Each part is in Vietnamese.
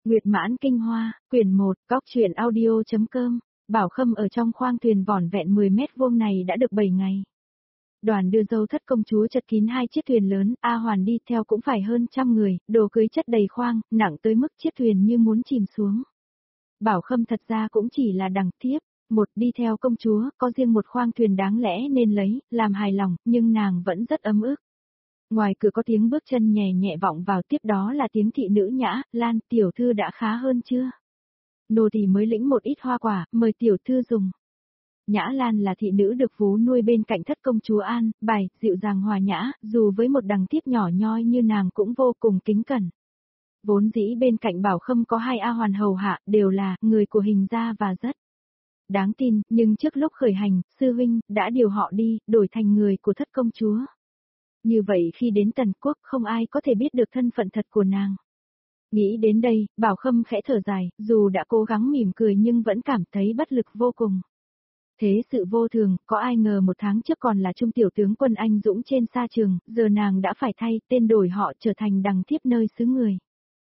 Nguyệt Mãn Kinh Hoa, quyển 1, cóc truyện audio.com, Bảo Khâm ở trong khoang thuyền vỏn vẹn 10 mét vuông này đã được 7 ngày. Đoàn đưa dâu thất công chúa chật kín 2 chiếc thuyền lớn, A Hoàn đi theo cũng phải hơn 100 người, đồ cưới chất đầy khoang, nặng tới mức chiếc thuyền như muốn chìm xuống. Bảo Khâm thật ra cũng chỉ là đằng tiếp, một đi theo công chúa, có riêng một khoang thuyền đáng lẽ nên lấy, làm hài lòng, nhưng nàng vẫn rất ấm ức. Ngoài cửa có tiếng bước chân nhẹ nhẹ vọng vào, tiếp đó là tiếng thị nữ Nhã, Lan, tiểu thư đã khá hơn chưa? Nô tỳ mới lĩnh một ít hoa quả, mời tiểu thư dùng. Nhã Lan là thị nữ được vú nuôi bên cạnh thất công chúa An, Bài, dịu dàng hòa nhã, dù với một đằng thiếp nhỏ nhoi như nàng cũng vô cùng kính cẩn. Vốn dĩ bên cạnh Bảo Khâm có 2 A Hoàn hầu hạ, đều là người của Hình gia và rất đáng tin, nhưng trước lúc khởi hành, sư huynh đã điều họ đi, đổi thành người của thất công chúa. Như vậy khi đến Tần Quốc không ai có thể biết được thân phận thật của nàng. Nghĩ đến đây, Bảo Khâm khẽ thở dài, dù đã cố gắng mỉm cười nhưng vẫn cảm thấy bất lực vô cùng. Thế sự vô thường, có ai ngờ 1 tháng trước còn là trung tiểu tướng quân anh dũng trên sa trường, giờ nàng đã phải thay tên đổi họ trở thành đằng thiếp nơi xứ người.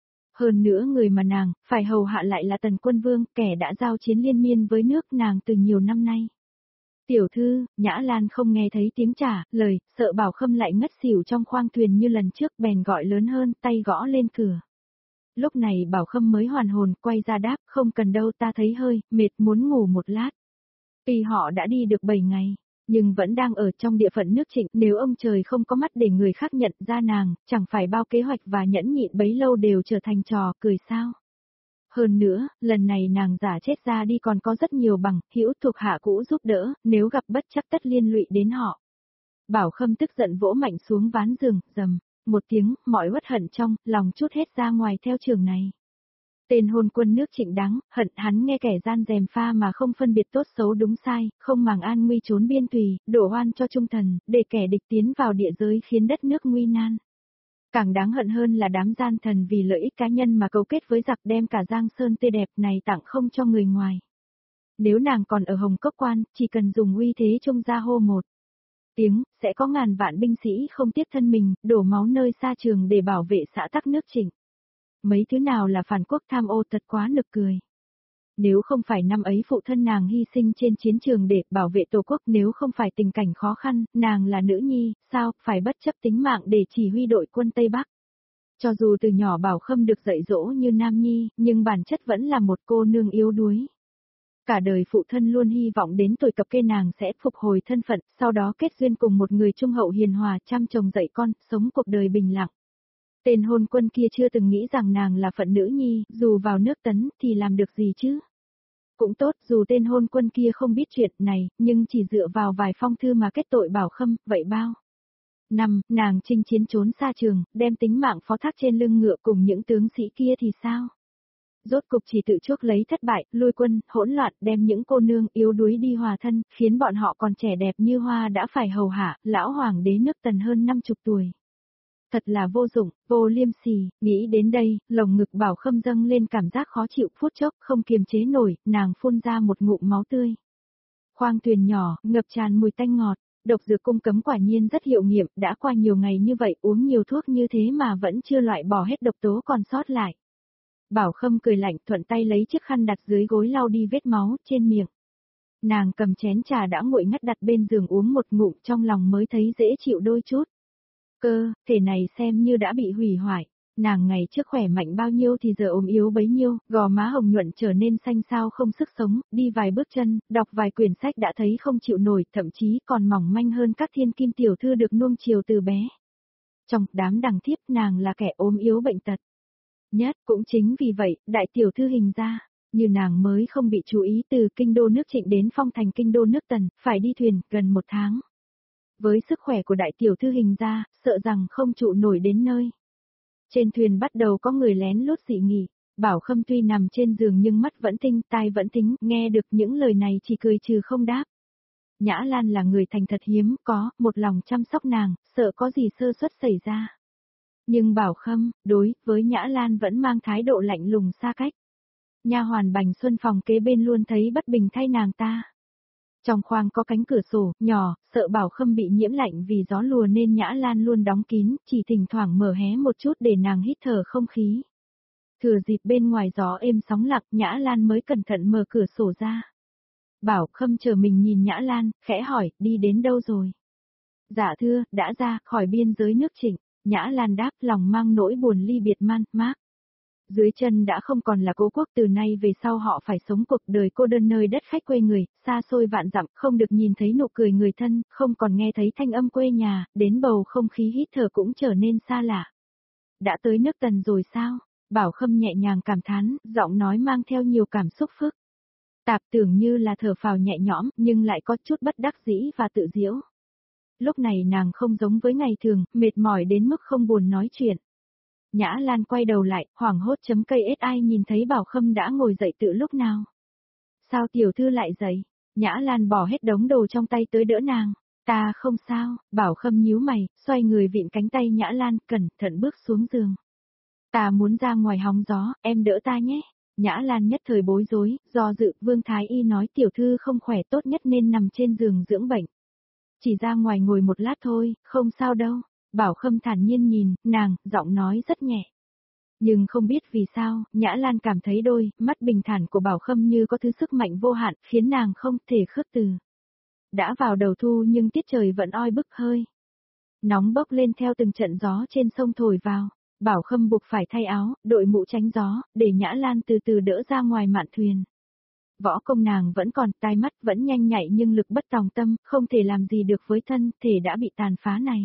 Hơn nữa người mà nàng phải hầu hạ lại là Tần Quân Vương, kẻ đã giao chiến liên miên với nước nàng từ nhiều năm nay. Tiểu thư, Nhã Lan không nghe thấy tiếng trả lời, sợ Bảo Khâm lại ngất xỉu trong khoang thuyền như lần trước, bèn gọi lớn hơn, tay gõ lên cửa. Lúc này Bảo Khâm mới hoàn hồn, quay ra đáp, không cần đâu, ta thấy hơi mệt, muốn ngủ một lát. Tuy họ đã đi được 7 ngày, nhưng vẫn đang ở trong địa phận nước Trịnh, nếu ông trời không có mắt để người khác nhận ra nàng, chẳng phải bao kế hoạch và nhẫn nhịn bấy lâu đều trở thành trò cười sao. Hơn nữa, lần này nàng giả chết ra đi còn có rất nhiều bằng hữu thuộc hạ cũ giúp đỡ, nếu gặp bất chắc tất liên lụy đến họ. Bảo Khâm tức giận vỗ mạnh xuống ván giường, rầm một tiếng, mọi uất hận trong lòng trút hết ra ngoài theo trường này. Tên hôn quân nước Trịnh đáng hận, hắn nghe kẻ gian dèm pha mà không phân biệt tốt xấu đúng sai, không màng an nguy trốn biên tùy, đổ oan cho trung thần, để kẻ địch tiến vào địa giới khiến đất nước nguy nan. Càng đáng hận hơn là đám gian thần vì lợi ích cá nhân mà cấu kết với giặc, đem cả Giang Sơn tươi đẹp này tặng không cho người ngoài. Nếu nàng còn ở Hồng Cốc Quan, chỉ cần dùng uy thế trung gia hô một tiếng, sẽ có ngàn vạn binh sĩ không tiếc thân mình, đổ máu nơi sa trường để bảo vệ xã tắc nước Trịnh. Mấy thứ nào là phản quốc tham ô thật quá nực cười. Nếu không phải năm ấy phụ thân nàng hy sinh trên chiến trường để bảo vệ tổ quốc, nếu không phải tình cảnh khó khăn, nàng là nữ nhi, sao phải bất chấp tính mạng để chỉ huy đội quân Tây Bắc. Cho dù từ nhỏ Bảo Khâm được dạy dỗ như nam nhi, nhưng bản chất vẫn là một cô nương yếu đuối. Cả đời phụ thân luôn hy vọng đến tuổi cập kê nàng sẽ phục hồi thân phận, sau đó kết duyên cùng một người trung hậu hiền hòa, chăm chồng dạy con, sống cuộc đời bình lặng. Tên hôn quân kia chưa từng nghĩ rằng nàng là phận nữ nhi, dù vào nước Tấn thì làm được gì chứ. Cũng tốt, dù tên hôn quân kia không biết chuyện này, nhưng chỉ dựa vào vài phong thư mà kết tội Bảo Khâm, vậy bao năm, nàng chinh chiến trốn xa trường, đem tính mạng phó thác trên lưng ngựa cùng những tướng sĩ kia thì sao? Rốt cục chỉ tự chuốc lấy thất bại, lui quân, hỗn loạn, đem những cô nương yếu đuối đi hòa thân, khiến bọn họ còn trẻ đẹp như hoa đã phải hầu hạ, lão hoàng đế nước Tần hơn 50 tuổi. Thật là vô dụng, vô liêm sỉ, nghĩ đến đây, lồng ngực Bảo Khâm dâng lên cảm giác khó chịu, phút chốc không kiềm chế nổi, nàng phun ra một ngụm máu tươi. Khoang thuyền nhỏ, ngập tràn mùi tanh ngọt, độc dược cung cấm quả nhiên rất hiệu nghiệm, đã qua nhiều ngày như vậy, uống nhiều thuốc như thế mà vẫn chưa loại bỏ hết độc tố còn sót lại. Bảo Khâm cười lạnh, thuận tay lấy chiếc khăn đặt dưới gối lau đi vết máu trên miệng. Nàng cầm chén trà đã nguội ngắt đặt bên giường uống một ngụm, trong lòng mới thấy dễ chịu đôi chút. Thể này xem như đã bị hủy hoại. Nàng ngày trước khỏe mạnh bao nhiêu thì giờ ốm yếu bấy nhiêu, gò má hồng nhuận trở nên xanh xao không sức sống, đi vài bước chân, đọc vài quyển sách đã thấy không chịu nổi, thậm chí còn mỏng manh hơn các thiên kim tiểu thư được nuông chiều từ bé. Trong đám đằng thiếp nàng là kẻ ốm yếu bệnh tật nhất, cũng chính vì vậy, đại tiểu thư Hình gia, như nàng mới không bị chú ý từ kinh đô nước Trịnh đến Phong Thành kinh đô nước Tần, phải đi thuyền gần 1 tháng. Với sức khỏe của đại tiểu thư Hình gia, sợ rằng không trụ nổi đến nơi. Trên thuyền bắt đầu có người lén lút dị nghị, Bảo Khâm tuy nằm trên giường nhưng mắt vẫn tinh, tai vẫn tính, nghe được những lời này chỉ cười trừ không đáp. Nhã Lan là người thành thật hiếm có, một lòng chăm sóc nàng, sợ có gì sơ suất xảy ra. Nhưng Bảo Khâm, đối với Nhã Lan vẫn mang thái độ lạnh lùng xa cách. Nha hoàn Bành Xuân phòng kế bên luôn thấy bất bình thay nàng ta. Trong khoang có cánh cửa sổ, nhỏ, sợ Bảo Khâm bị nhiễm lạnh vì gió lùa nên Nhã Lan luôn đóng kín, chỉ thỉnh thoảng mở hé một chút để nàng hít thở không khí. Thừa dịp bên ngoài gió êm sóng lặng, Nhã Lan mới cẩn thận mở cửa sổ ra. Bảo Khâm chờ mình nhìn Nhã Lan, khẽ hỏi, đi đến đâu rồi? Dạ thưa, đã ra khỏi biên giới nước Trịnh. Nhã Lan đáp, lòng mang nỗi buồn ly biệt man mác. Dưới chân đã không còn là Cố Quốc, từ nay về sau họ phải sống cuộc đời cô đơn nơi đất khách quê người, xa xôi vạn dặm, không được nhìn thấy nụ cười người thân, không còn nghe thấy thanh âm quê nhà, đến bầu không khí hít thở cũng trở nên xa lạ. Đã tới nước Tần rồi sao? Bảo Khâm nhẹ nhàng cảm thán, giọng nói mang theo nhiều cảm xúc phức tạp, tưởng như là thở phào nhẹ nhõm, nhưng lại có chút bất đắc dĩ và tự giễu. Lúc này nàng không giống với ngày thường, mệt mỏi đến mức không buồn nói chuyện. Nhã Lan quay đầu lại, hoảng hốt chấm cây ết ai nhìn thấy Bảo Khâm đã ngồi dậy từ lúc nào. Sao tiểu thư lại dậy? Nhã Lan bỏ hết đống đồ trong tay tới đỡ nàng. Ta không sao, Bảo Khâm nhíu mày, xoay người vịn cánh tay Nhã Lan, cẩn thận bước xuống giường. Ta muốn ra ngoài hóng gió, em đỡ ta nhé. Nhã Lan nhất thời bối rối, do dự, Vương Thái Y nói tiểu thư không khỏe, tốt nhất nên nằm trên giường dưỡng bệnh. Chỉ ra ngoài ngồi một lát thôi, không sao đâu. Bảo Khâm thản nhiên nhìn, nàng, giọng nói rất nhẹ. Nhưng không biết vì sao, Nhã Lan cảm thấy đôi mắt bình thản của Bảo Khâm như có thứ sức mạnh vô hạn, khiến nàng không thể khước từ. Đã vào đầu thu nhưng tiết trời vẫn oi bức hơi nóng bốc lên theo từng trận gió trên sông thổi vào. Bảo Khâm buộc phải thay áo, đội mũ tránh gió, để Nhã Lan từ từ đỡ ra ngoài mạn thuyền. Võ công nàng vẫn còn, tai mắt vẫn nhanh nhạy nhưng lực bất tòng tâm, không thể làm gì được với thân thể đã bị tàn phá này.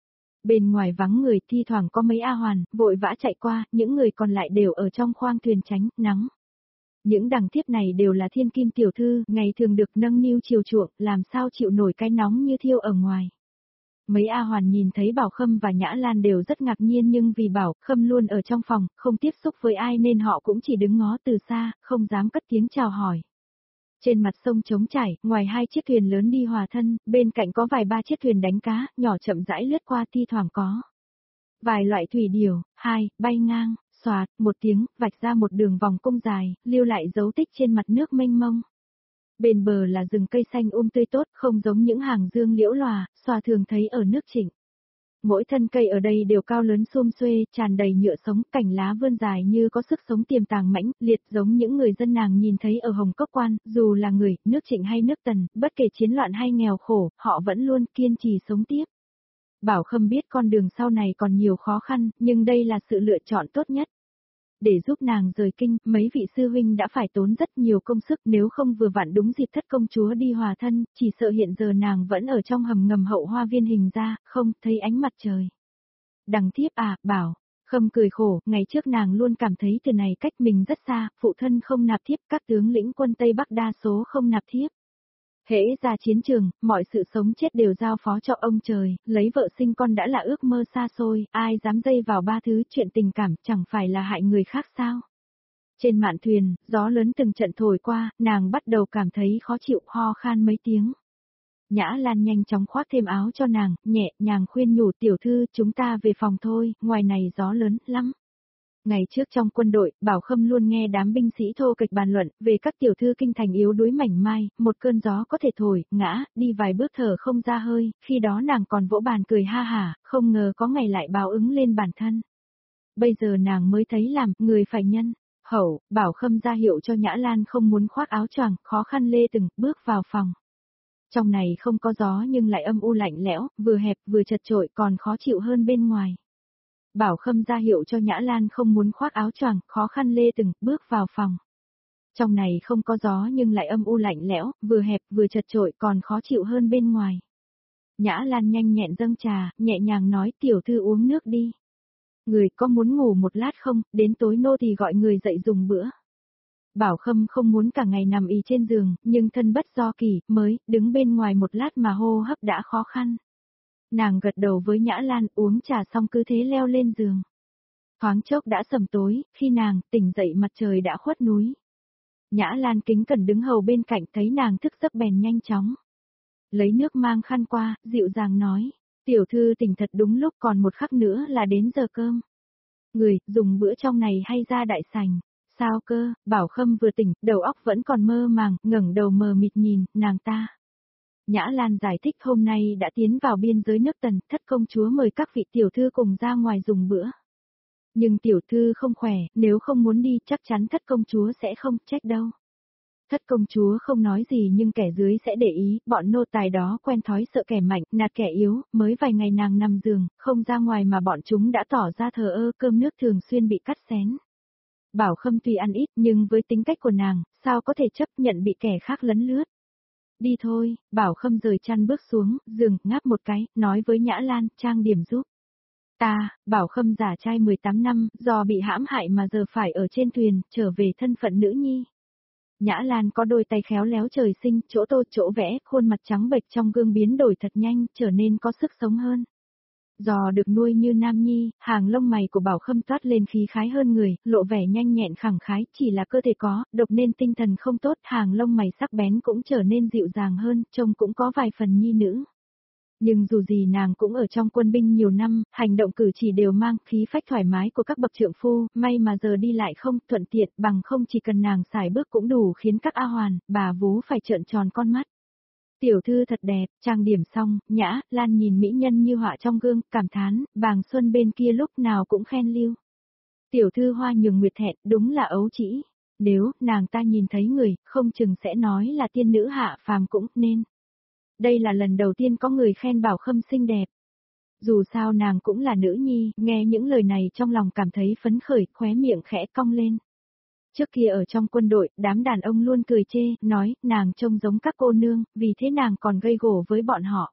Bên ngoài vắng người, thi thoảng có mấy A Hoàn, vội vã chạy qua, những người còn lại đều ở trong khoang thuyền tránh nắng. Những đằng thiếp này đều là thiên kim tiểu thư, ngày thường được nâng niu chiều chuộng, làm sao chịu nổi cái nóng như thiêu ở ngoài. Mấy A Hoàn nhìn thấy Bảo Khâm và Nhã Lan đều rất ngạc nhiên, nhưng vì Bảo Khâm luôn ở trong phòng, không tiếp xúc với ai nên họ cũng chỉ đứng ngó từ xa, không dám cất tiếng chào hỏi. Trên mặt sông trống trải, ngoài hai chiếc thuyền lớn đi hòa thân, bên cạnh có vài ba chiếc thuyền đánh cá, nhỏ chậm rãi lướt qua, thi thoảng có vài loại thủy điểu, bay ngang, xoạt, một tiếng, vạch ra một đường vòng cung dài, lưu lại dấu tích trên mặt nước mênh mông. Bên bờ là rừng cây xanh tươi tốt, không giống những hàng dương liễu lòa, xòa thường thấy ở nước Trịnh. Mỗi thân cây ở đây đều cao lớn sum xuê, tràn đầy nhựa sống, cành lá vươn dài như có sức sống tiềm tàng mãnh liệt, giống những người dân nàng nhìn thấy ở Hồng Cốc Quan, dù là người, nước Trịnh hay nước Tần, bất kể chiến loạn hay nghèo khổ, họ vẫn luôn kiên trì sống tiếp. Bảo Khâm biết con đường sau này còn nhiều khó khăn, nhưng đây là sự lựa chọn tốt nhất. Để giúp nàng rời kinh, mấy vị sư huynh đã phải tốn rất nhiều công sức, nếu không vừa vặn đúng dịp thất công chúa đi hòa thân, chỉ sợ hiện giờ nàng vẫn ở trong hầm ngầm Hậu Hoa Viên hình ra, không thấy ánh mặt trời. Đằng thiếp à, Bảo Khâm cười khổ, ngày trước nàng luôn cảm thấy từ này cách mình rất xa, phụ thân không nạp thiếp, các tướng lĩnh quân Tây Bắc đa số không nạp thiếp. Hễ ra chiến trường, mọi sự sống chết đều giao phó cho ông trời, lấy vợ sinh con đã là ước mơ xa xôi, ai dám dây vào ba thứ chuyện tình cảm, chẳng phải là hại người khác sao. Trên mạn thuyền, gió lớn từng trận thổi qua, nàng bắt đầu cảm thấy khó chịu, ho khan mấy tiếng. Nhã Lan nhanh chóng khoác thêm áo cho nàng, nhẹ nhàng khuyên nhủ tiểu thư, chúng ta về phòng thôi, ngoài này gió lớn lắm. Ngày trước trong quân đội, Bảo Khâm luôn nghe đám binh sĩ thô kịch bàn luận về các tiểu thư kinh thành yếu đuối mảnh mai, một cơn gió có thể thổi, ngã, đi vài bước thở không ra hơi, khi đó nàng còn vỗ bàn cười ha hả, không ngờ có ngày lại báo ứng lên bản thân. Bây giờ nàng mới thấy làm, người phải nhân hậu. Bảo Khâm ra hiệu cho Nhã Lan không muốn khoác áo choàng, khó khăn lê từng bước vào phòng. Trong này không có gió nhưng lại âm u lạnh lẽo, vừa hẹp vừa chật chội, còn khó chịu hơn bên ngoài. Bảo Khâm ra hiệu cho Nhã Lan không muốn khoác áo choàng, khó khăn lê từng bước vào phòng. Trong này không có gió nhưng lại âm u lạnh lẽo, vừa hẹp vừa chật chội, còn khó chịu hơn bên ngoài. Nhã Lan nhanh nhẹn dâng trà, nhẹ nhàng nói tiểu thư uống nước đi. Người có muốn ngủ một lát không, đến tối nô thì gọi người dậy dùng bữa. Bảo Khâm không muốn cả ngày nằm ì trên giường, nhưng thân bất do kỳ, mới đứng bên ngoài một lát mà hô hấp đã khó khăn. Nàng gật đầu với Nhã Lan, uống trà xong cứ thế leo lên giường. Thoáng chốc đã sầm tối, khi nàng tỉnh dậy mặt trời đã khuất núi. Nhã Lan kính cẩn đứng hầu bên cạnh, thấy nàng thức giấc bèn nhanh chóng lấy nước mang khăn qua, dịu dàng nói, tiểu thư tỉnh thật đúng lúc, còn một khắc nữa là đến giờ cơm. Người, dùng bữa trong này hay ra đại sảnh? Sao cơ? Bảo Khâm vừa tỉnh, đầu óc vẫn còn mơ màng, ngẩng đầu mờ mịt nhìn, nàng ta. Nhã Lan giải thích hôm nay đã tiến vào biên giới nước Tần, thất công chúa mời các vị tiểu thư cùng ra ngoài dùng bữa. Nhưng tiểu thư không khỏe, nếu không muốn đi chắc chắn thất công chúa sẽ không trách đâu. Thất công chúa không nói gì nhưng kẻ dưới sẽ để ý, bọn nô tài đó quen thói sợ kẻ mạnh, nạt kẻ yếu, mới vài ngày nàng nằm giường, không ra ngoài mà bọn chúng đã tỏ ra thờ ơ, cơm nước thường xuyên bị cắt xén. Bảo Khâm tuy ăn ít nhưng với tính cách của nàng, sao có thể chấp nhận bị kẻ khác lấn lướt. Đi thôi, Bảo Khâm rời chăn bước xuống, giường, ngáp một cái, nói với Nhã Lan, trang điểm giúp. Ta, Bảo Khâm giả trai 18 năm, do bị hãm hại mà giờ phải ở trên thuyền, trở về thân phận nữ nhi. Nhã Lan có đôi tay khéo léo trời sinh, chỗ tô chỗ vẽ, khuôn mặt trắng bệch trong gương biến đổi thật nhanh, trở nên có sức sống hơn. Do được nuôi như nam nhi, hàng lông mày của Bảo Khâm toát lên khí khái hơn người, lộ vẻ nhanh nhẹn khẳng khái, chỉ là cơ thể có, độc nên tinh thần không tốt, hàng lông mày sắc bén cũng trở nên dịu dàng hơn, trông cũng có vài phần nhi nữ. Nhưng dù gì nàng cũng ở trong quân binh nhiều năm, hành động cử chỉ đều mang khí phách thoải mái của các bậc trượng phu, may mà giờ đi lại không thuận tiện, bằng không chỉ cần nàng xài bước cũng đủ khiến các A Hoàn, bà vú phải trợn tròn con mắt. Tiểu thư thật đẹp, trang điểm xong, Nhã Lan nhìn mỹ nhân như họa trong gương, cảm thán, bàng Xuân bên kia lúc nào cũng khen lưu. Tiểu thư hoa nhường nguyệt thẹn, đúng là ấu trĩ. Nếu nàng ta nhìn thấy người, không chừng sẽ nói là tiên nữ hạ phàm cũng nên. Đây là lần đầu tiên có người khen Bảo Khâm xinh đẹp. Dù sao nàng cũng là nữ nhi, nghe những lời này trong lòng cảm thấy phấn khởi, khóe miệng khẽ cong lên. Trước kia ở trong quân đội, đám đàn ông luôn cười chê, nói, nàng trông giống các cô nương, vì thế nàng còn gây gổ với bọn họ.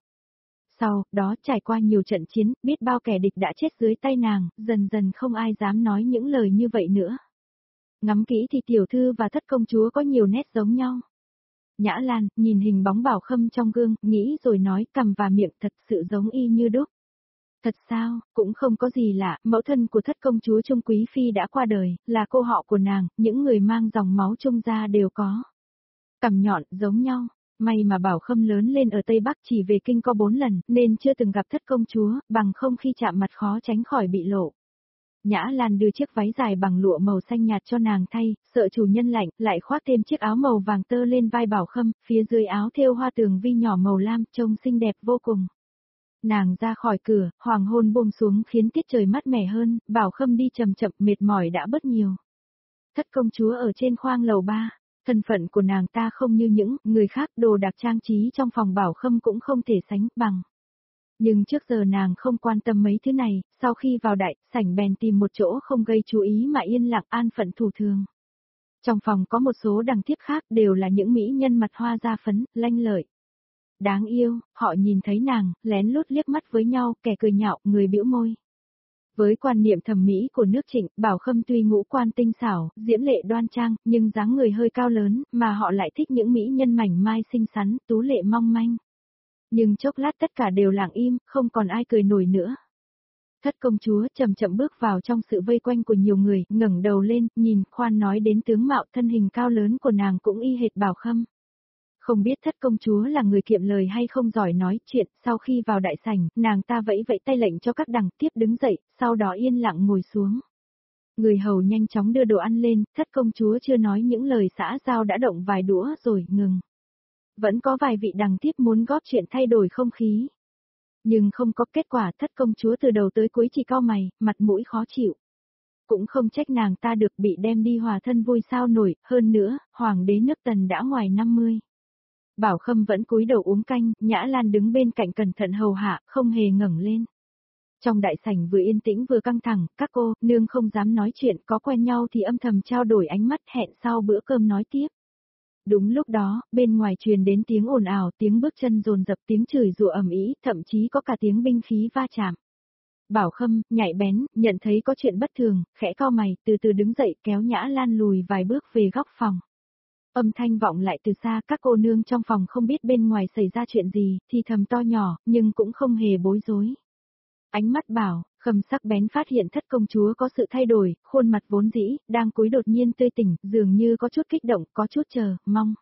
Sau đó trải qua nhiều trận chiến, biết bao kẻ địch đã chết dưới tay nàng, dần dần không ai dám nói những lời như vậy nữa. Ngắm kỹ thì tiểu thư và thất công chúa có nhiều nét giống nhau. Nhã Lan, nhìn hình bóng Bảo Khâm trong gương, nghĩ rồi nói, cằm và miệng thật sự giống y như đúc. Thật sao, cũng không có gì lạ, mẫu thân của thất công chúa Trung Quý Phi đã qua đời, là cô họ của nàng, những người mang dòng máu Trung gia đều có. Cằm nhọn, giống nhau, may mà Bảo Khâm lớn lên ở Tây Bắc chỉ về kinh có 4 lần, nên chưa từng gặp thất công chúa, bằng không khi chạm mặt khó tránh khỏi bị lộ. Nhã Lan đưa chiếc váy dài bằng lụa màu xanh nhạt cho nàng thay, sợ chủ nhân lạnh, lại khoác thêm chiếc áo màu vàng tơ lên vai Bảo Khâm, phía dưới áo thêu hoa tường vi nhỏ màu lam, trông xinh đẹp vô cùng. Nàng ra khỏi cửa, hoàng hôn buông xuống khiến tiết trời mát mẻ hơn, Bảo Khâm đi chậm chậm mệt mỏi đã bớt nhiều. Thất công chúa ở trên khoang lầu 3, thân phận của nàng ta không như những người khác, đồ đạc trang trí trong phòng Bảo Khâm cũng không thể sánh bằng. Nhưng trước giờ nàng không quan tâm mấy thứ này, sau khi vào đại sảnh bèn tìm một chỗ không gây chú ý mà yên lặng an phận thủ thường. Trong phòng có một số đằng tiếp khác đều là những mỹ nhân mặt hoa da phấn, lanh lợi. Đáng yêu, họ nhìn thấy nàng, lén lút liếc mắt với nhau, kẻ cười nhạo, người bĩu môi. Với quan niệm thẩm mỹ của nước Trịnh, Bảo Khâm tuy ngũ quan tinh xảo, diễm lệ đoan trang, nhưng dáng người hơi cao lớn, mà họ lại thích những mỹ nhân mảnh mai xinh xắn, tú lệ mong manh. Nhưng chốc lát tất cả đều lặng im, không còn ai cười nổi nữa. Thất công chúa chậm chậm bước vào trong sự vây quanh của nhiều người, ngẩng đầu lên, nhìn, khoan nói đến tướng mạo thân hình cao lớn của nàng cũng y hệt Bảo Khâm. Không biết thất công chúa là người kiệm lời hay không giỏi nói chuyện, sau khi vào đại sảnh, nàng ta vẫy vẫy tay lệnh cho các đằng tiếp đứng dậy, sau đó yên lặng ngồi xuống. Người hầu nhanh chóng đưa đồ ăn lên, thất công chúa chưa nói những lời xã giao đã động vài đũa rồi, ngừng. Vẫn có vài vị đằng tiếp muốn góp chuyện thay đổi không khí. Nhưng không có kết quả, thất công chúa từ đầu tới cuối chỉ cau mày, mặt mũi khó chịu. Cũng không trách nàng ta được bị đem đi hòa thân vui sao nổi, hơn nữa, hoàng đế nước Tần đã ngoài 50. Bảo Khâm vẫn cúi đầu uống canh, Nhã Lan đứng bên cạnh cẩn thận hầu hạ, không hề ngẩng lên. Trong đại sảnh vừa yên tĩnh vừa căng thẳng, các cô, nương không dám nói chuyện, có quen nhau thì âm thầm trao đổi ánh mắt, hẹn sau bữa cơm nói tiếp. Đúng lúc đó, bên ngoài truyền đến tiếng ồn ào, tiếng bước chân dồn dập, tiếng chửi rủa ầm ĩ, thậm chí có cả tiếng binh khí va chạm. Bảo Khâm, nhạy bén, nhận thấy có chuyện bất thường, khẽ cau mày, từ từ đứng dậy, kéo Nhã Lan lùi vài bước về góc phòng. Âm thanh vọng lại từ xa, các cô nương trong phòng không biết bên ngoài xảy ra chuyện gì, thì thầm to nhỏ, nhưng cũng không hề bối rối. Ánh mắt Bảo Khâm sắc bén phát hiện thất công chúa có sự thay đổi, khuôn mặt vốn dĩ, đang cúi đột nhiên tươi tỉnh, dường như có chút kích động, có chút chờ, mong.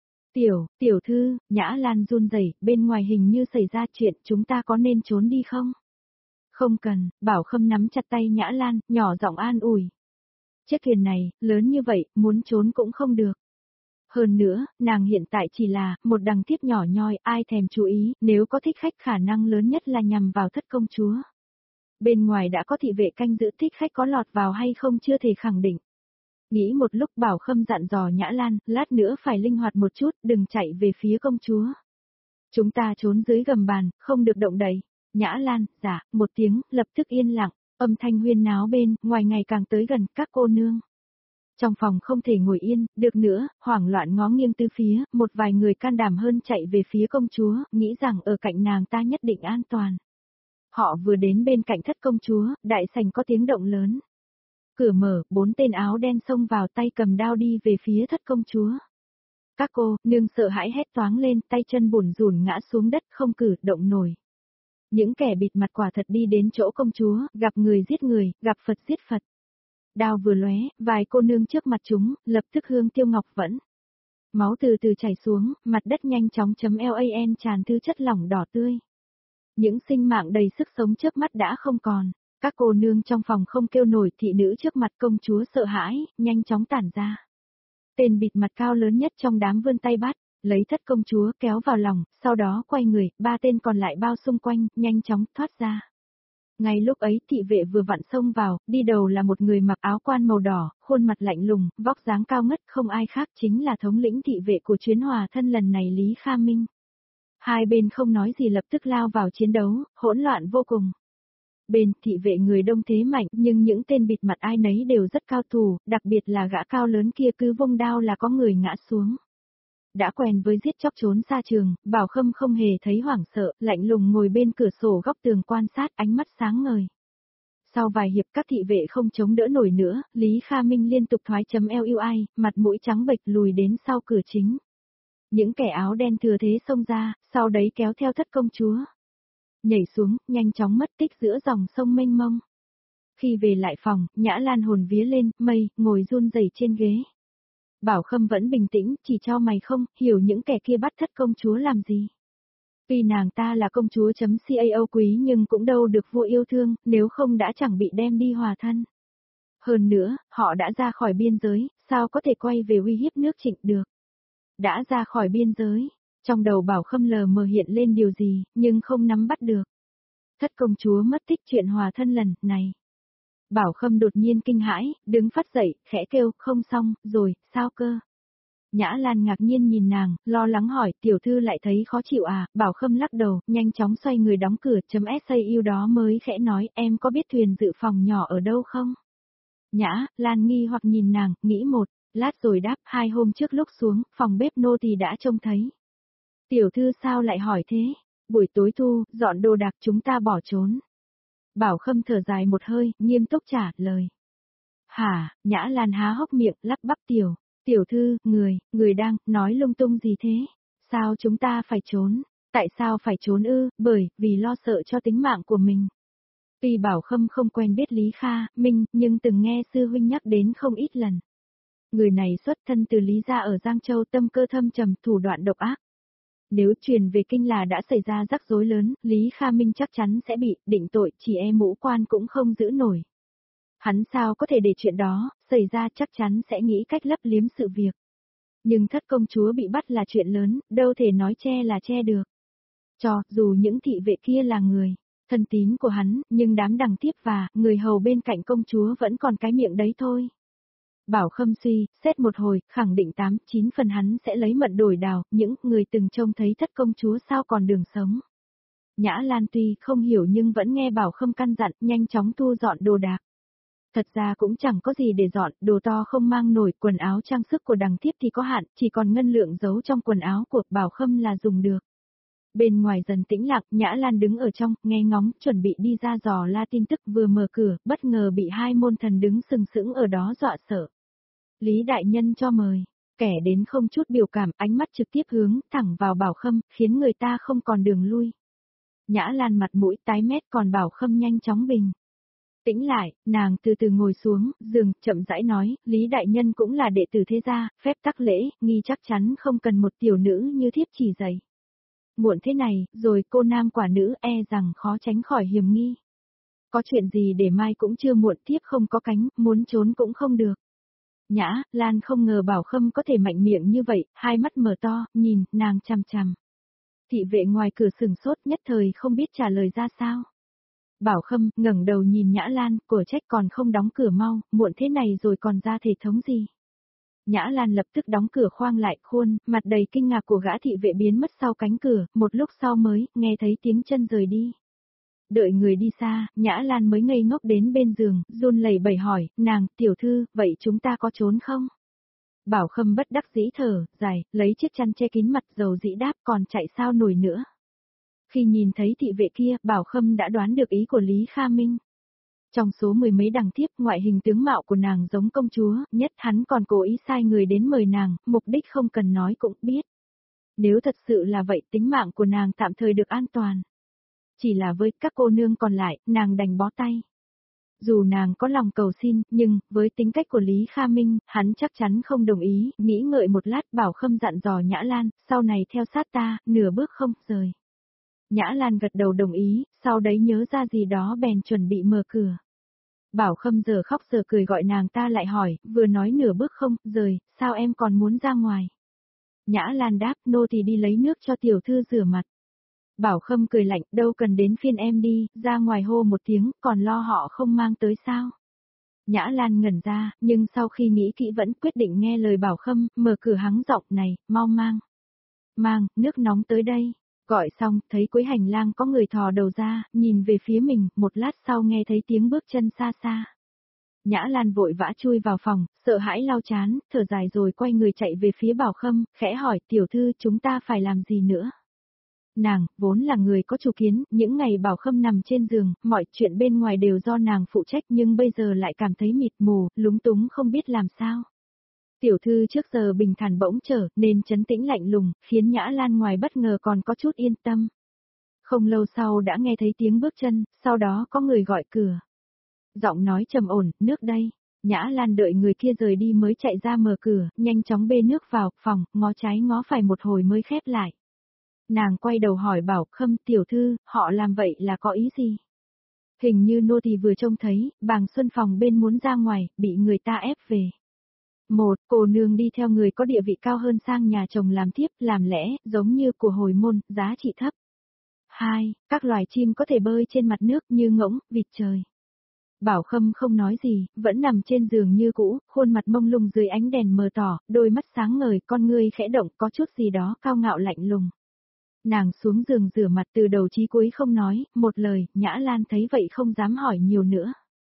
Tiểu thư, Nhã Lan run rẩy, bên ngoài hình như xảy ra chuyện, chúng ta có nên trốn đi không? Không cần, Bảo Khâm nắm chặt tay Nhã Lan, nhỏ giọng an ủi. Chiếc thuyền này, lớn như vậy, muốn trốn cũng không được. Hơn nữa, nàng hiện tại chỉ là một đằng tiếp nhỏ nhoi, ai thèm chú ý, nếu có thích khách khả năng lớn nhất là nhằm vào thất công chúa. Bên ngoài đã có thị vệ canh giữ, thích khách có lọt vào hay không chưa thể khẳng định. Nghĩ một lúc Bảo Khâm dặn dò Nhã Lan, lát nữa phải linh hoạt một chút, đừng chạy về phía công chúa. Chúng ta trốn dưới gầm bàn, không được động đậy. Nhã Lan, dạ, một tiếng, lập tức yên lặng, âm thanh huyên náo bên, ngoài ngày càng tới gần, các cô nương. Trong phòng không thể ngồi yên, được nữa, hoảng loạn ngó nghiêng tứ phía, một vài người can đảm hơn chạy về phía công chúa, nghĩ rằng ở cạnh nàng ta nhất định an toàn. Họ vừa đến bên cạnh thất công chúa, đại sảnh có tiếng động lớn. Cửa mở, 4 tên áo đen xông vào, tay cầm đao đi về phía thất công chúa. Các cô, nương sợ hãi hét toáng lên, tay chân bủn rủn ngã xuống đất không cử động nổi. Những kẻ bịt mặt quả thật đi đến chỗ công chúa, gặp người giết người, gặp Phật giết Phật. Đao vừa lóe, vài cô nương trước mặt chúng, lập tức hương tiêu ngọc vẫn. Máu từ từ chảy xuống, mặt đất nhanh chóng LAN tràn thứ chất lỏng đỏ tươi. Những sinh mạng đầy sức sống trước mắt đã không còn. Các cô nương trong phòng không kêu nổi, thị nữ trước mặt công chúa sợ hãi, nhanh chóng tản ra. Tên bịt mặt cao lớn nhất trong đám vươn tay bắt, lấy thất công chúa kéo vào lòng, sau đó quay người, 3 tên còn lại bao xung quanh, nhanh chóng thoát ra. Ngay lúc ấy thị vệ vừa vặn xông vào, đi đầu là một người mặc áo quan màu đỏ, khuôn mặt lạnh lùng, vóc dáng cao ngất, không ai khác chính là thống lĩnh thị vệ của chuyến hòa thân lần này Lý Kha Minh. Hai bên không nói gì lập tức lao vào chiến đấu, hỗn loạn vô cùng. Bên thị vệ người đông thế mạnh, nhưng những tên bịt mặt ai nấy đều rất cao thủ, đặc biệt là gã cao lớn kia cứ vung đao là có người ngã xuống. Đã quen với giết chóc trốn xa trường, Bảo Khâm không hề thấy hoảng sợ, lạnh lùng ngồi bên cửa sổ góc tường quan sát, ánh mắt sáng ngời. Sau vài hiệp các thị vệ không chống đỡ nổi nữa, Lý Kha Minh liên tục thoái LUI, mặt mũi trắng bệch lùi đến sau cửa chính. Những kẻ áo đen thừa thế xông ra, sau đấy kéo theo thất công chúa. Nhảy xuống, nhanh chóng mất tích giữa dòng sông mênh mông. Khi về lại phòng, Nhã Lan hồn vía lên, mây, ngồi run rẩy trên ghế. Bảo Khâm vẫn bình tĩnh, chỉ cho mày không, hiểu những kẻ kia bắt thất công chúa làm gì. Tuy nàng ta là công chúa .cao quý nhưng cũng đâu được vua yêu thương, nếu không đã chẳng bị đem đi hòa thân. Hơn nữa, họ đã ra khỏi biên giới, sao có thể quay về uy hiếp nước Trịnh được. Đã ra khỏi biên giới, trong đầu Bảo Khâm lờ mờ hiện lên điều gì, nhưng không nắm bắt được. Thất công chúa mất tích chuyện hòa thân lần này. Bảo Khâm đột nhiên kinh hãi, đứng phát dậy, khẽ kêu, không xong, rồi, sao cơ? Nhã Lan ngạc nhiên nhìn nàng, lo lắng hỏi, tiểu thư lại thấy khó chịu à? Bảo Khâm lắc đầu, nhanh chóng xoay người đóng cửa, .sau đó mới khẽ nói, em có biết thuyền dự phòng nhỏ ở đâu không? Nhã Lan nghi hoặc nhìn nàng, nghĩ một lát rồi đáp, 2 hôm trước lúc xuống, phòng bếp nô tỳ đã trông thấy. Tiểu thư sao lại hỏi thế? Buổi tối thu, dọn đồ đạc chúng ta bỏ trốn. Bảo Khâm thở dài một hơi, nghiêm túc trả lời. Hả? Nhã Lan há hốc miệng, lắp bắp tiểu thư, người đang nói lung tung gì thế? Sao chúng ta phải trốn? Tại sao phải trốn ư? Bởi vì lo sợ cho tính mạng của mình. Tuy Bảo Khâm không quen biết Lý Kha Minh, nhưng từng nghe sư huynh nhắc đến không ít lần. Người này xuất thân từ Lý gia ở Giang Châu, tâm cơ thâm trầm, thủ đoạn độc ác. Nếu truyền về kinh là đã xảy ra rắc rối lớn, Lý Kha Minh chắc chắn sẽ bị định tội, chỉ e mũ quan cũng không giữ nổi. Hắn sao có thể để chuyện đó xảy ra, chắc chắn sẽ nghĩ cách lấp liếm sự việc. Nhưng thất công chúa bị bắt là chuyện lớn, đâu thể nói che là che được. Cho dù những thị vệ kia là người thân tín của hắn, nhưng đám đằng tiếp và người hầu bên cạnh công chúa vẫn còn cái miệng đấy thôi. Bảo Khâm suy, xét một hồi, khẳng định 8-9 phần hắn sẽ lấy mận đổi đào, những người từng trông thấy thất công chúa sao còn đường sống. Nhã Lan tuy không hiểu nhưng vẫn nghe Bảo Khâm căn dặn, nhanh chóng thu dọn đồ đạc. Thật ra cũng chẳng có gì để dọn, đồ to không mang nổi, quần áo trang sức của đằng tiếp thì có hạn, chỉ còn ngân lượng giấu trong quần áo của Bảo Khâm là dùng được. Bên ngoài dần tĩnh lặng, Nhã Lan đứng ở trong, nghe ngóng, chuẩn bị đi ra dò la tin tức, vừa mở cửa, bất ngờ bị 2 môn thần đứng sừng sững ở đó dọa sợ. Lý đại nhân cho mời, kẻ đến không chút biểu cảm, ánh mắt trực tiếp hướng thẳng vào Bảo Khâm, khiến người ta không còn đường lui. Nhã Lan mặt mũi tái mét, còn Bảo Khâm nhanh chóng bình tĩnh lại, nàng từ từ ngồi xuống, giường, chậm rãi nói, Lý đại nhân cũng là đệ tử thế gia, phép tắc lễ, nghi chắc chắn không cần một tiểu nữ như thiếp chỉ dạy. Muộn thế này, rồi cô nam quả nữ e rằng khó tránh khỏi hiểm nghi. Có chuyện gì để mai cũng chưa muộn, thiếp không có cánh, muốn trốn cũng không được. Nhã Lan không ngờ Bảo Khâm có thể mạnh miệng như vậy, hai mắt mở to, nhìn, nàng chằm chằm. Thị vệ ngoài cửa sừng sốt, nhất thời không biết trả lời ra sao. Bảo Khâm ngẩng đầu nhìn Nhã Lan, của trách còn không đóng cửa mau, muộn thế này rồi còn ra thể thống gì. Nhã Lan lập tức đóng cửa khoang lại, khuôn mặt đầy kinh ngạc của gã thị vệ biến mất sau cánh cửa, một lúc sau mới nghe thấy tiếng chân rời đi. Đợi người đi xa, Nhã Lan mới ngây ngốc đến bên giường, run lẩy bẩy hỏi, nàng, tiểu thư, vậy chúng ta có trốn không? Bảo Khâm bất đắc dĩ thở dài, lấy chiếc chăn che kín mặt dầu dĩ đáp, còn chạy sao nổi nữa. Khi nhìn thấy thị vệ kia, Bảo Khâm đã đoán được ý của Lý Kha Minh. Trong số mười mấy đằng thiếp, ngoại hình tướng mạo của nàng giống công chúa, nhất hắn còn cố ý sai người đến mời nàng, mục đích không cần nói cũng biết. Nếu thật sự là vậy, tính mạng của nàng tạm thời được an toàn. Chỉ là với các cô nương còn lại, nàng đành bó tay. Dù nàng có lòng cầu xin, nhưng, với tính cách của Lý Kha Minh, hắn chắc chắn không đồng ý, nghĩ ngợi một lát Bảo Khâm dặn dò Nhã Lan, sau này theo sát ta, nửa bước không rời. Nhã Lan gật đầu đồng ý, sau đấy nhớ ra gì đó bèn chuẩn bị mở cửa. Bảo Khâm giờ khóc giờ cười gọi nàng ta lại hỏi, vừa nói nửa bước không rời, sao em còn muốn ra ngoài? Nhã Lan đáp, nô thì đi lấy nước cho tiểu thư rửa mặt. Bảo Khâm cười lạnh, đâu cần đến phiên em đi, ra ngoài hô một tiếng, còn lo họ không mang tới sao? Nhã Lan ngẩn ra, nhưng sau khi nghĩ kỹ vẫn quyết định nghe lời Bảo Khâm, mở cửa hắng giọng này, mau mang. Mang, nước nóng tới đây. Gọi xong, thấy cuối hành lang có người thò đầu ra, nhìn về phía mình, một lát sau nghe thấy tiếng bước chân xa xa. Nhã Lan vội vã chui vào phòng, sợ hãi lau chán, thở dài rồi quay người chạy về phía Bảo Khâm, khẽ hỏi, tiểu thư chúng ta phải làm gì nữa? Nàng, vốn là người có chủ kiến, những ngày Bảo Khâm nằm trên giường, mọi chuyện bên ngoài đều do nàng phụ trách nhưng bây giờ lại cảm thấy mịt mù, lúng túng không biết làm sao. Tiểu thư trước giờ bình thản bỗng trở, nên trấn tĩnh lạnh lùng, khiến Nhã Lan ngoài bất ngờ còn có chút yên tâm. Không lâu sau đã nghe thấy tiếng bước chân, sau đó có người gọi cửa. Giọng nói trầm ổn, nước đây. Nhã Lan đợi người kia rời đi mới chạy ra mở cửa, nhanh chóng bê nước vào phòng, ngó trái ngó phải một hồi mới khép lại. Nàng quay đầu hỏi Bảo Khâm, tiểu thư, họ làm vậy là có ý gì? Hình như nô tỳ vừa trông thấy, bàng Xuân phòng bên muốn ra ngoài, bị người ta ép về. Một, cô nương đi theo người có địa vị cao hơn sang nhà chồng làm thiếp, làm lẽ, giống như của hồi môn, giá trị thấp. 2. Các loài chim có thể bơi trên mặt nước như ngỗng, vịt trời. Bảo Khâm không nói gì, vẫn nằm trên giường như cũ, khuôn mặt mông lung dưới ánh đèn mờ tỏ, đôi mắt sáng ngời, con ngươi khẽ động, có chút gì đó cao ngạo lạnh lùng. Nàng xuống giường rửa mặt từ đầu chí cuối không nói, một lời, Nhã Lan thấy vậy không dám hỏi nhiều nữa.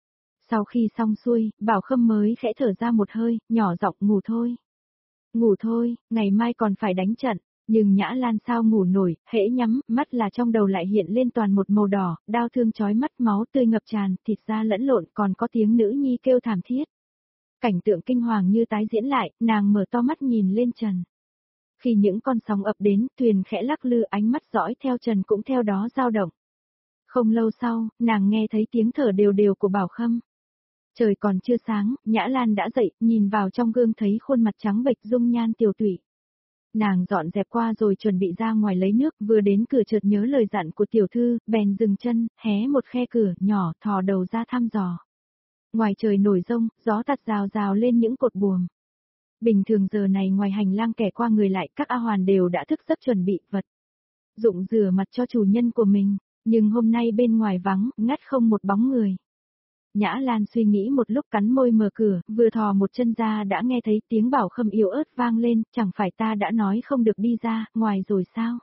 Sau khi xong xuôi, Bảo Khâm mới khẽ thở ra một hơi, nhỏ giọng ngủ thôi. Ngủ thôi, ngày mai còn phải đánh trận, nhưng Nhã Lan sao ngủ nổi, hễ nhắm, mắt là trong đầu lại hiện lên toàn một màu đỏ, đau thương chói mắt máu tươi ngập tràn, thịt da lẫn lộn còn có tiếng nữ nhi kêu thảm thiết. Cảnh tượng kinh hoàng như tái diễn lại, nàng mở to mắt nhìn lên trần. Khi những con sóng ập đến, thuyền khẽ lắc lư ánh mắt dõi theo trần cũng theo đó dao động. Không lâu sau, nàng nghe thấy tiếng thở đều đều của Bảo Khâm. Trời còn chưa sáng, Nhã Lan đã dậy, nhìn vào trong gương thấy khuôn mặt trắng bệch dung nhan tiều tụy. Nàng dọn dẹp qua rồi chuẩn bị ra ngoài lấy nước, vừa đến cửa chợt nhớ lời dặn của tiểu thư, bèn dừng chân, hé một khe cửa nhỏ, thò đầu ra thăm dò. Ngoài trời nổi rông, gió tạt rào rào lên những cột buồm. Bình thường giờ này ngoài hành lang kẻ qua người lại, các A Hoàn đều đã thức giấc chuẩn bị vật dụng rửa mặt cho chủ nhân của mình, nhưng hôm nay bên ngoài vắng, ngắt không một bóng người. Nhã Lan suy nghĩ một lúc cắn môi mở cửa, vừa thò một chân ra đã nghe thấy tiếng Bảo Khâm yếu ớt vang lên, chẳng phải ta đã nói không được đi ra, ngoài rồi sao?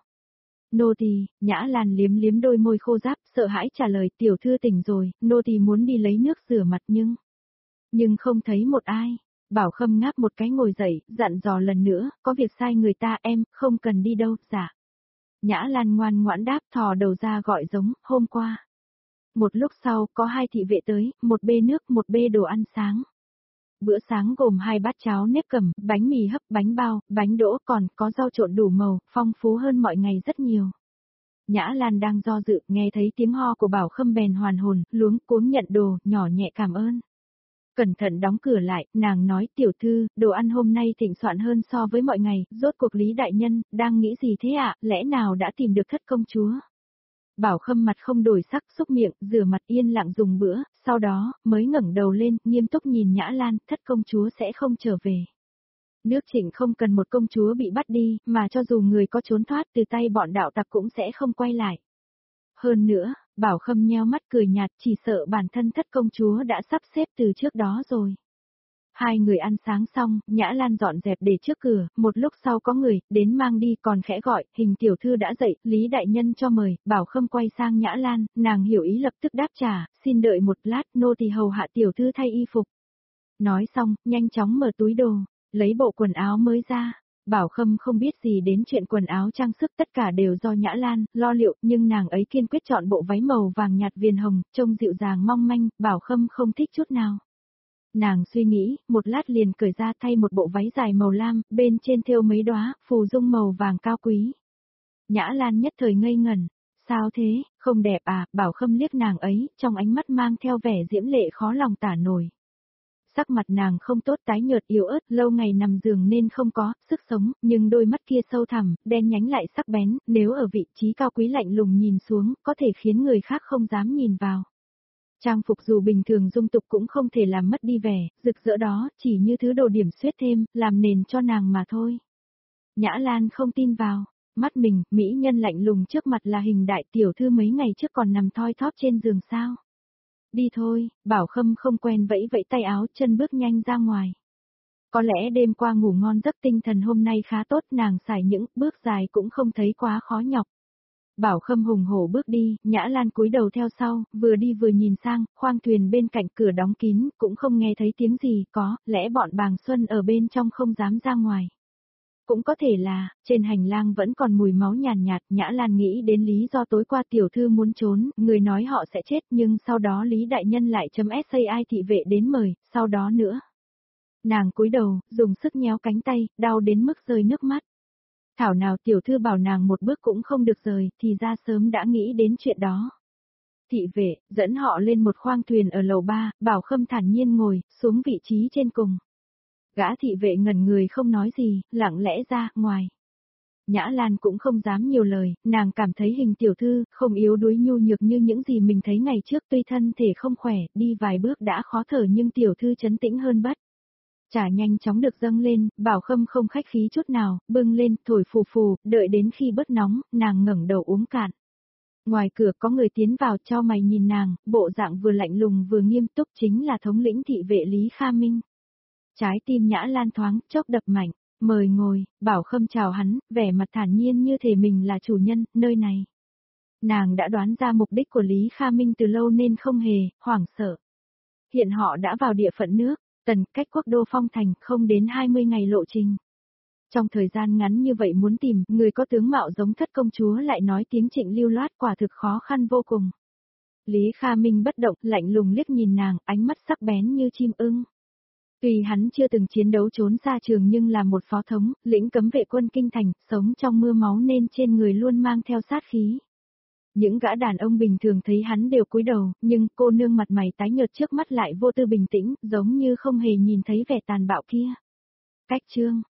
Nô tỳ, Nhã Lan liếm liếm đôi môi khô ráp, sợ hãi trả lời tiểu thư tỉnh rồi, nô tỳ muốn đi lấy nước rửa mặt nhưng không thấy một ai. Bảo Khâm ngáp một cái ngồi dậy, dặn dò lần nữa, có việc sai người ta em, không cần đi đâu, dạ. Nhã Lan ngoan ngoãn đáp thò đầu ra gọi giống, hôm qua. Một lúc sau, có hai thị vệ tới, một bê nước, một bê đồ ăn sáng. Bữa sáng gồm 2 bát cháo nếp cầm, bánh mì hấp, bánh bao, bánh đỗ còn có rau trộn đủ màu, phong phú hơn mọi ngày rất nhiều. Nhã Lan đang do dự, nghe thấy tiếng ho của Bảo Khâm bèn hoàn hồn, luống cuống nhận đồ, nhỏ nhẹ cảm ơn. Cẩn thận đóng cửa lại, nàng nói tiểu thư, đồ ăn hôm nay thịnh soạn hơn so với mọi ngày, rốt cuộc Lý đại nhân, đang nghĩ gì thế ạ, lẽ nào đã tìm được thất công chúa? Bảo Khâm mặt không đổi sắc, xúc miệng, rửa mặt yên lặng dùng bữa, sau đó, mới ngẩng đầu lên, nghiêm túc nhìn Nhã Lan, thất công chúa sẽ không trở về. Nước Trịnh không cần một công chúa bị bắt đi, mà cho dù người có trốn thoát từ tay bọn đạo tặc cũng sẽ không quay lại. Hơn nữa, Bảo Khâm nheo mắt cười nhạt, chỉ sợ bản thân thất công chúa đã sắp xếp từ trước đó rồi. Hai người ăn sáng xong, Nhã Lan dọn dẹp để trước cửa, một lúc sau có người, đến mang đi còn khẽ gọi, Hình tiểu thư đã dậy, Lý đại nhân cho mời, Bảo Khâm quay sang Nhã Lan, nàng hiểu ý lập tức đáp trả, xin đợi một lát, nô tỳ hầu hạ tiểu thư thay y phục. Nói xong, nhanh chóng mở túi đồ, lấy bộ quần áo mới ra. Bảo Khâm không biết gì đến chuyện quần áo trang sức, tất cả đều do Nhã Lan lo liệu, nhưng nàng ấy kiên quyết chọn bộ váy màu vàng nhạt viền hồng, trông dịu dàng mong manh, Bảo Khâm không thích chút nào. Nàng suy nghĩ, một lát liền cởi ra thay một bộ váy dài màu lam, bên trên thêu mấy đóa phù dung màu vàng cao quý. Nhã Lan nhất thời ngây ngẩn, sao thế, không đẹp à, Bảo Khâm liếc nàng ấy, trong ánh mắt mang theo vẻ diễm lệ khó lòng tả nổi. Sắc mặt nàng không tốt, tái nhợt yếu ớt, lâu ngày nằm giường nên không có sức sống, nhưng đôi mắt kia sâu thẳm, đen nhánh lại sắc bén, nếu ở vị trí cao quý lạnh lùng nhìn xuống, có thể khiến người khác không dám nhìn vào. Trang phục dù bình thường dung tục cũng không thể làm mất đi vẻ rực rỡ đó, chỉ như thứ đồ điểm xuyết thêm, làm nền cho nàng mà thôi. Nhã Lan không tin vào, mắt mình, mỹ nhân lạnh lùng trước mặt là Hình đại tiểu thư mấy ngày trước còn nằm thoi thóp trên giường sao. Đi thôi, Bảo Khâm không quen vẫy vẫy tay áo, chân bước nhanh ra ngoài. Có lẽ đêm qua ngủ ngon giấc, tinh thần hôm nay khá tốt, nàng xài những bước dài cũng không thấy quá khó nhọc. Bảo Khâm hùng hổ bước đi, Nhã Lan cúi đầu theo sau, vừa đi vừa nhìn sang, khoang thuyền bên cạnh cửa đóng kín, cũng không nghe thấy tiếng gì, có lẽ bọn Bàng Xuân ở bên trong không dám ra ngoài. Cũng có thể là, trên hành lang vẫn còn mùi máu nhàn nhạt, Nhã Lan nghĩ đến lý do tối qua tiểu thư muốn trốn, người nói họ sẽ chết, nhưng sau đó Lý đại nhân lại sai thị vệ đến mời, sau đó nữa. Nàng cúi đầu, dùng sức nhéo cánh tay, đau đến mức rơi nước mắt. Thảo nào tiểu thư bảo nàng một bước cũng không được rời, thì ra sớm đã nghĩ đến chuyện đó. Thị vệ, dẫn họ lên một khoang thuyền ở lầu 3, Bảo Khâm thản nhiên ngồi, xuống vị trí trên cùng. Gã thị vệ ngẩn người không nói gì, lặng lẽ ra, ngoài. Nhã Lan cũng không dám nhiều lời, nàng cảm thấy Hình tiểu thư, không yếu đuối nhu nhược như những gì mình thấy ngày trước, tuy thân thể không khỏe, đi vài bước đã khó thở nhưng tiểu thư trấn tĩnh hơn bất. Trà nhanh chóng được dâng lên, Bảo Khâm không khách khí chút nào, bưng lên, thổi phù phù, đợi đến khi bớt nóng, nàng ngẩng đầu uống cạn. Ngoài cửa có người tiến vào, cho mày nhìn nàng, bộ dạng vừa lạnh lùng vừa nghiêm túc, chính là thống lĩnh thị vệ Lý Kha Minh. Trái tim Nhã Lan thoáng chốc đập mạnh, mời ngồi, Bảo Khâm chào hắn, vẻ mặt thản nhiên như thể mình là chủ nhân nơi này. Nàng đã đoán ra mục đích của Lý Kha Minh từ lâu nên không hề hoảng sợ. Hiện họ đã vào địa phận nước Tần, cách quốc đô Phong Thành không đến 20 ngày lộ trình. Trong thời gian ngắn như vậy muốn tìm người có tướng mạo giống thất công chúa lại nói tiếng Trịnh lưu loát, quả thực khó khăn vô cùng. Lý Kha Minh bất động, lạnh lùng liếc nhìn nàng, ánh mắt sắc bén như chim ưng. Tuy hắn chưa từng chiến đấu trốn xa trường nhưng là một phó thống, lĩnh cấm vệ quân kinh thành, sống trong mưa máu nên trên người luôn mang theo sát khí. Những gã đàn ông bình thường thấy hắn đều cúi đầu, nhưng cô nương mặt mày tái nhợt trước mắt lại vô tư bình tĩnh, giống như không hề nhìn thấy vẻ tàn bạo kia. Cách chương